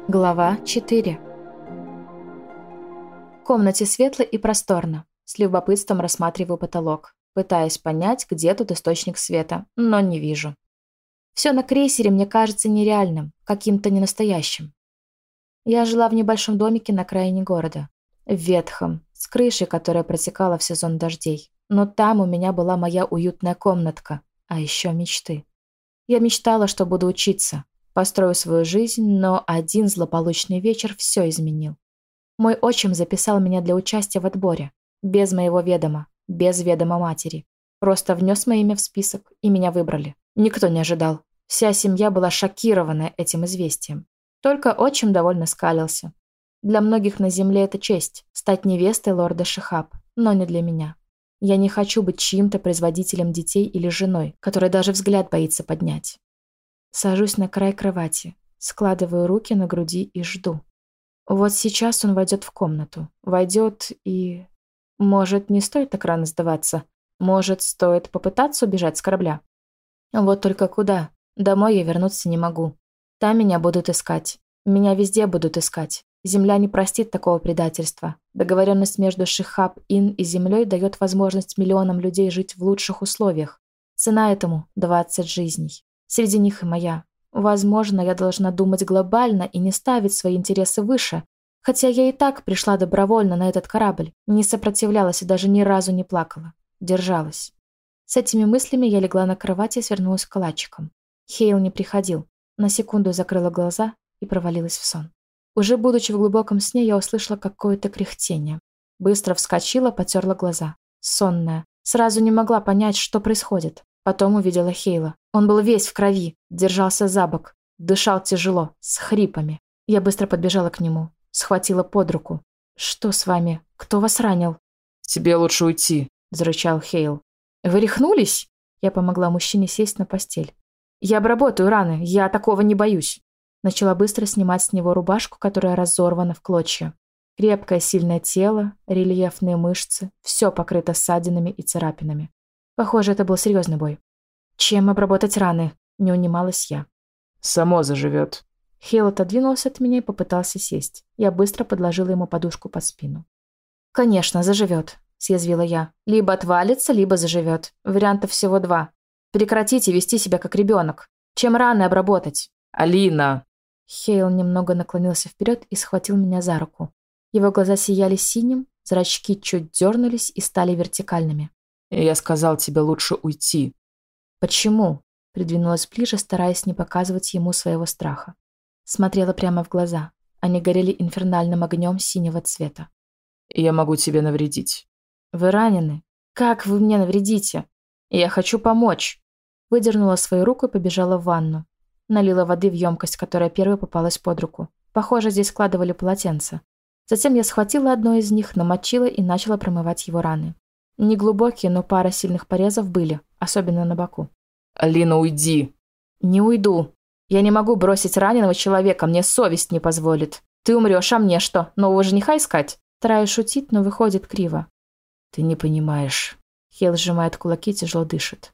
Глава 4. В комнате светло и просторно. С любопытством рассматриваю потолок, пытаясь понять, где тут источник света, но не вижу. Все на крейсере мне кажется нереальным, каким-то ненастоящим. Я жила в небольшом домике на окраине города. Ветхом, с крышей, которая протекала в сезон дождей. Но там у меня была моя уютная комнатка, а еще мечты. Я мечтала, что буду учиться, построю свою жизнь, но один злополучный вечер все изменил. Мой отчим записал меня для участия в отборе, без моего ведома, без ведома матери. Просто внес мое имя в список, и меня выбрали. Никто не ожидал. Вся семья была шокирована этим известием. Только отчим довольно скалился. Для многих на земле это честь – стать невестой лорда Шихаб, но не для меня. Я не хочу быть чьим-то производителем детей или женой, которая даже взгляд боится поднять. Сажусь на край кровати, складываю руки на груди и жду. Вот сейчас он войдет в комнату. Войдет и... Может, не стоит так рано сдаваться? Может, стоит попытаться убежать с корабля? Вот только куда? Домой я вернуться не могу. Там меня будут искать. Меня везде будут искать. Земля не простит такого предательства. Договоренность между Шихаб-Ин и Землей дает возможность миллионам людей жить в лучших условиях. Цена этому – 20 жизней. Среди них и моя. Возможно, я должна думать глобально и не ставить свои интересы выше. Хотя я и так пришла добровольно на этот корабль. Не сопротивлялась и даже ни разу не плакала. Держалась. С этими мыслями я легла на кровати и свернулась калачиком. Хейл не приходил. На секунду закрыла глаза и провалилась в сон. Уже будучи в глубоком сне, я услышала какое-то кряхтение. Быстро вскочила, потерла глаза. Сонная. Сразу не могла понять, что происходит. Потом увидела Хейла. Он был весь в крови, держался за бок, дышал тяжело, с хрипами. Я быстро подбежала к нему, схватила под руку. «Что с вами? Кто вас ранил?» «Тебе лучше уйти», – зарычал Хейл. «Вы рехнулись?» Я помогла мужчине сесть на постель. «Я обработаю раны, я такого не боюсь». Начала быстро снимать с него рубашку, которая разорвана в клочья. Крепкое, сильное тело, рельефные мышцы, все покрыто ссадинами и царапинами. Похоже, это был серьезный бой. «Чем обработать раны?» – не унималась я. «Само заживет». Хейл отодвинулся от меня и попытался сесть. Я быстро подложила ему подушку под спину. «Конечно, заживет», – съязвила я. «Либо отвалится, либо заживет. Вариантов всего два. Прекратите вести себя как ребенок. Чем раны обработать?» «Алина!» Хейл немного наклонился вперед и схватил меня за руку. Его глаза сияли синим, зрачки чуть дернулись и стали вертикальными. «Я сказал тебе лучше уйти». «Почему?» – придвинулась ближе, стараясь не показывать ему своего страха. Смотрела прямо в глаза. Они горели инфернальным огнем синего цвета. «Я могу тебе навредить». «Вы ранены? Как вы мне навредите? Я хочу помочь». Выдернула свою руку и побежала в ванну. Налила воды в емкость, которая первой попалась под руку. Похоже, здесь складывали полотенца. Затем я схватила одно из них, намочила и начала промывать его раны. Неглубокие, но пара сильных порезов были, особенно на боку. «Алина, уйди!» «Не уйду. Я не могу бросить раненого человека, мне совесть не позволит. Ты умрешь, а мне что, нового жениха искать?» Стараюсь шутить, но выходит криво. «Ты не понимаешь». Хейл сжимает кулаки, тяжело дышит.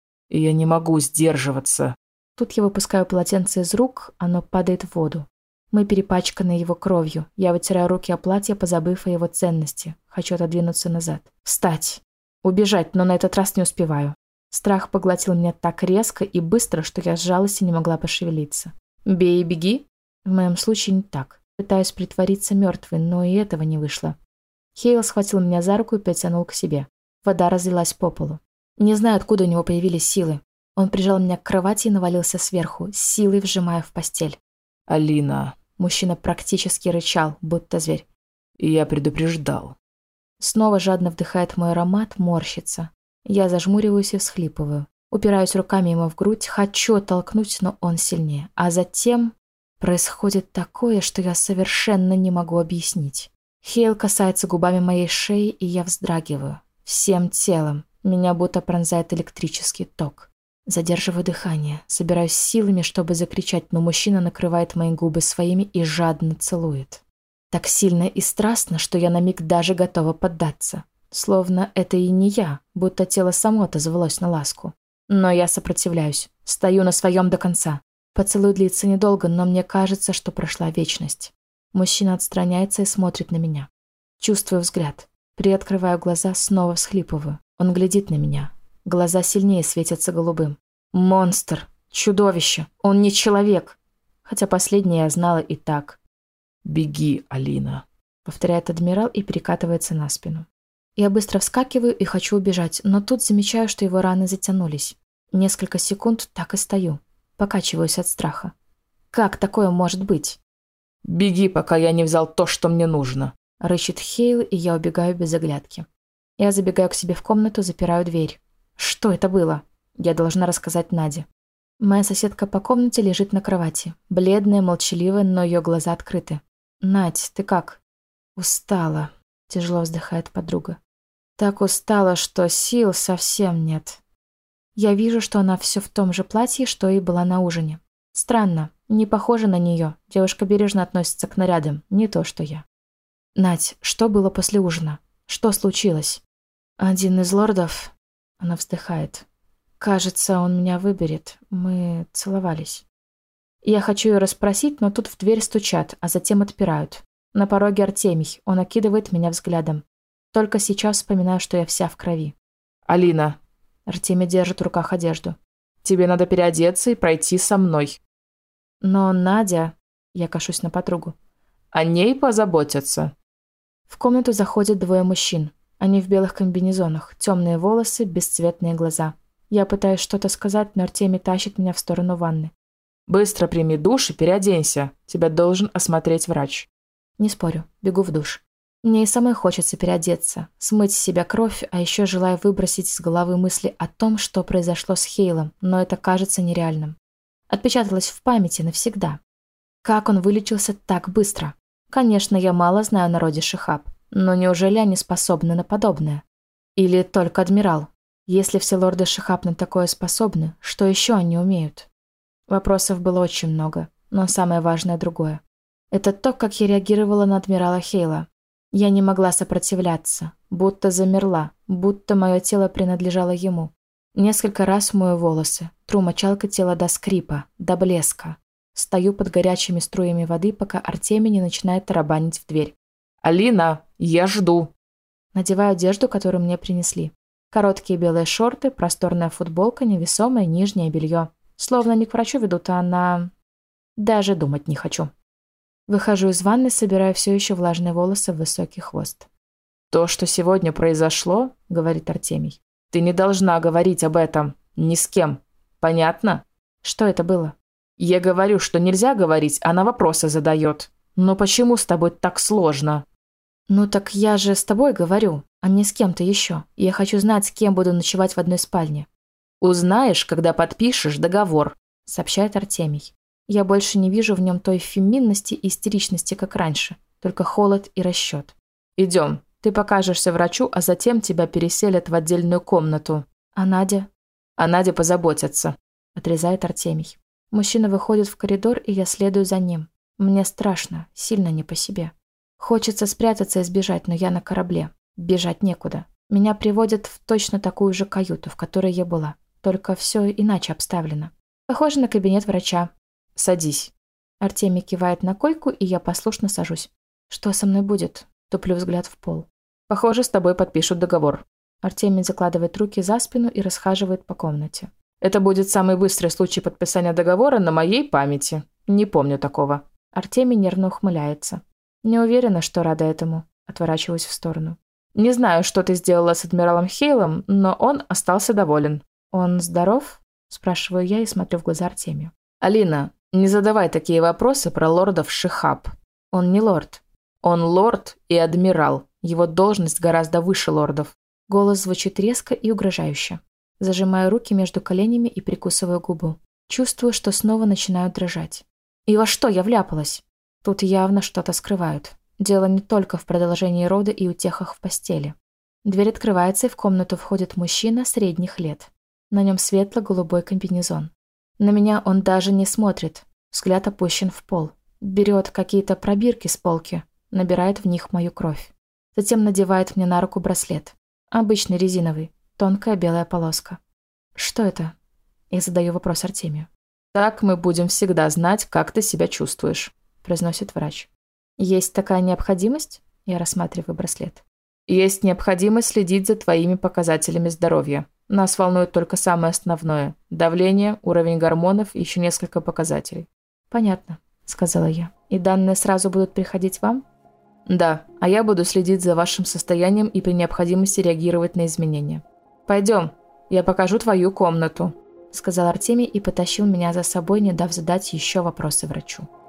«Я не могу сдерживаться». Тут я выпускаю полотенце из рук, оно падает в воду. Мы перепачканы его кровью. Я вытираю руки о платье, позабыв о его ценности. Хочу отодвинуться назад. Встать. Убежать, но на этот раз не успеваю. Страх поглотил меня так резко и быстро, что я сжалась и не могла пошевелиться. «Бей и беги?» В моем случае не так. Пытаюсь притвориться мертвой, но и этого не вышло. Хейл схватил меня за руку и притянул к себе. Вода разлилась по полу. Не знаю, откуда у него появились силы. Он прижал меня к кровати и навалился сверху, с силой вжимая в постель. «Алина!» Мужчина практически рычал, будто зверь. «Я предупреждал». Снова жадно вдыхает мой аромат, морщится. Я зажмуриваюсь и всхлипываю. Упираюсь руками ему в грудь, хочу оттолкнуть, но он сильнее. А затем происходит такое, что я совершенно не могу объяснить. Хейл касается губами моей шеи, и я вздрагиваю. Всем телом. Меня будто пронзает электрический ток. Задерживаю дыхание, собираюсь силами, чтобы закричать, но мужчина накрывает мои губы своими и жадно целует. Так сильно и страстно, что я на миг даже готова поддаться. Словно это и не я, будто тело само отозвалось на ласку. Но я сопротивляюсь, стою на своем до конца. Поцелуй длится недолго, но мне кажется, что прошла вечность. Мужчина отстраняется и смотрит на меня. Чувствую взгляд. Приоткрываю глаза, снова всхлипываю. Он глядит на меня. Глаза сильнее светятся голубым. Монстр! Чудовище! Он не человек! Хотя последнее я знала и так. «Беги, Алина», — повторяет адмирал и перекатывается на спину. Я быстро вскакиваю и хочу убежать, но тут замечаю, что его раны затянулись. Несколько секунд так и стою. Покачиваюсь от страха. Как такое может быть? «Беги, пока я не взял то, что мне нужно», — рычит Хейл, и я убегаю без оглядки. Я забегаю к себе в комнату, запираю дверь. Что это было? Я должна рассказать Наде. Моя соседка по комнате лежит на кровати. Бледная, молчаливая, но ее глаза открыты. «Надь, ты как?» «Устала», — тяжело вздыхает подруга. «Так устала, что сил совсем нет». Я вижу, что она все в том же платье, что и была на ужине. Странно, не похоже на нее. Девушка бережно относится к нарядам, не то что я. «Надь, что было после ужина? Что случилось?» «Один из лордов...» Она вздыхает. «Кажется, он меня выберет. Мы целовались». Я хочу ее расспросить, но тут в дверь стучат, а затем отпирают. На пороге Артемий. Он окидывает меня взглядом. Только сейчас вспоминаю, что я вся в крови. «Алина». Артемий держит в руках одежду. «Тебе надо переодеться и пройти со мной». «Но Надя...» Я кашусь на подругу. «О ней позаботятся». В комнату заходят двое мужчин. Они в белых комбинезонах, темные волосы, бесцветные глаза. Я пытаюсь что-то сказать, но Артемий тащит меня в сторону ванны. «Быстро прими душ и переоденься. Тебя должен осмотреть врач». Не спорю, бегу в душ. Мне и самой хочется переодеться, смыть с себя кровь, а еще желаю выбросить из головы мысли о том, что произошло с Хейлом, но это кажется нереальным. Отпечаталось в памяти навсегда. Как он вылечился так быстро? Конечно, я мало знаю о народе Шихаб, но неужели они способны на подобное? Или только адмирал? Если все лорды Шихаб на такое способны, что еще они умеют? Вопросов было очень много, но самое важное другое. Это то, как я реагировала на адмирала Хейла. Я не могла сопротивляться, будто замерла, будто мое тело принадлежало ему. Несколько раз мою волосы, тру мочалкой тело до скрипа, до блеска. Стою под горячими струями воды, пока Артемий не начинает тарабанить в дверь. «Алина, я жду». Надеваю одежду, которую мне принесли. Короткие белые шорты, просторная футболка, невесомое нижнее белье. Словно не к врачу ведут, а на... Даже думать не хочу. Выхожу из ванны, собираю все еще влажные волосы в высокий хвост. «То, что сегодня произошло, — говорит Артемий, — ты не должна говорить об этом ни с кем. Понятно?» Что это было? «Я говорю, что нельзя говорить, она вопросы задает. Но почему с тобой так сложно?» Ну так я же с тобой говорю, а не с кем-то еще. Я хочу знать, с кем буду ночевать в одной спальне. «Узнаешь, когда подпишешь договор», — сообщает Артемий. Я больше не вижу в нем той феминности и истеричности, как раньше, только холод и расчет. «Идем, ты покажешься врачу, а затем тебя переселят в отдельную комнату». «А Надя?» «О Наде позаботятся», — отрезает Артемий. Мужчина выходит в коридор, и я следую за ним. Мне страшно, сильно не по себе. Хочется спрятаться и сбежать, но я на корабле. Бежать некуда. Меня приводят в точно такую же каюту, в которой я была. Только все иначе обставлено. Похоже на кабинет врача. «Садись». Артемий кивает на койку, и я послушно сажусь. Что со мной будет? Туплю взгляд в пол. «Похоже, с тобой подпишут договор». Артемий закладывает руки за спину и расхаживает по комнате. «Это будет самый быстрый случай подписания договора на моей памяти. Не помню такого». Артемий нервно ухмыляется. Не уверена, что рада этому. Отворачиваюсь в сторону. «Не знаю, что ты сделала с адмиралом Хейлом, но он остался доволен». «Он здоров?» – спрашиваю я и смотрю в глаза Артемию. «Алина, не задавай такие вопросы про лордов Шихаб». «Он не лорд». «Он лорд и адмирал. Его должность гораздо выше лордов». Голос звучит резко и угрожающе. Зажимаю руки между коленями и прикусываю губу. Чувствую, что снова начинаю дрожать. И во что я вляпалась? Тут явно что-то скрывают. Дело не только в продолжении рода и утехах в постели. Дверь открывается, и в комнату входит мужчина средних лет. На нем светло-голубой комбинезон. На меня он даже не смотрит. Взгляд опущен в пол. Берет какие-то пробирки с полки, набирает в них мою кровь. Затем надевает мне на руку браслет. Обычный резиновый, тонкая белая полоска. Что это? Я задаю вопрос Артемию. Так мы будем всегда знать, как ты себя чувствуешь», – произносит врач. Есть такая необходимость? Я рассматриваю браслет. Есть необходимость следить за твоими показателями здоровья. Нас волнует только самое основное – давление, уровень гормонов и еще несколько показателей. Понятно, сказала я. И данные сразу будут приходить вам? Да, а я буду следить за вашим состоянием и при необходимости реагировать на изменения. Пойдем, я покажу твою комнату, сказал Артемий и потащил меня за собой, не дав задать еще вопросы врачу.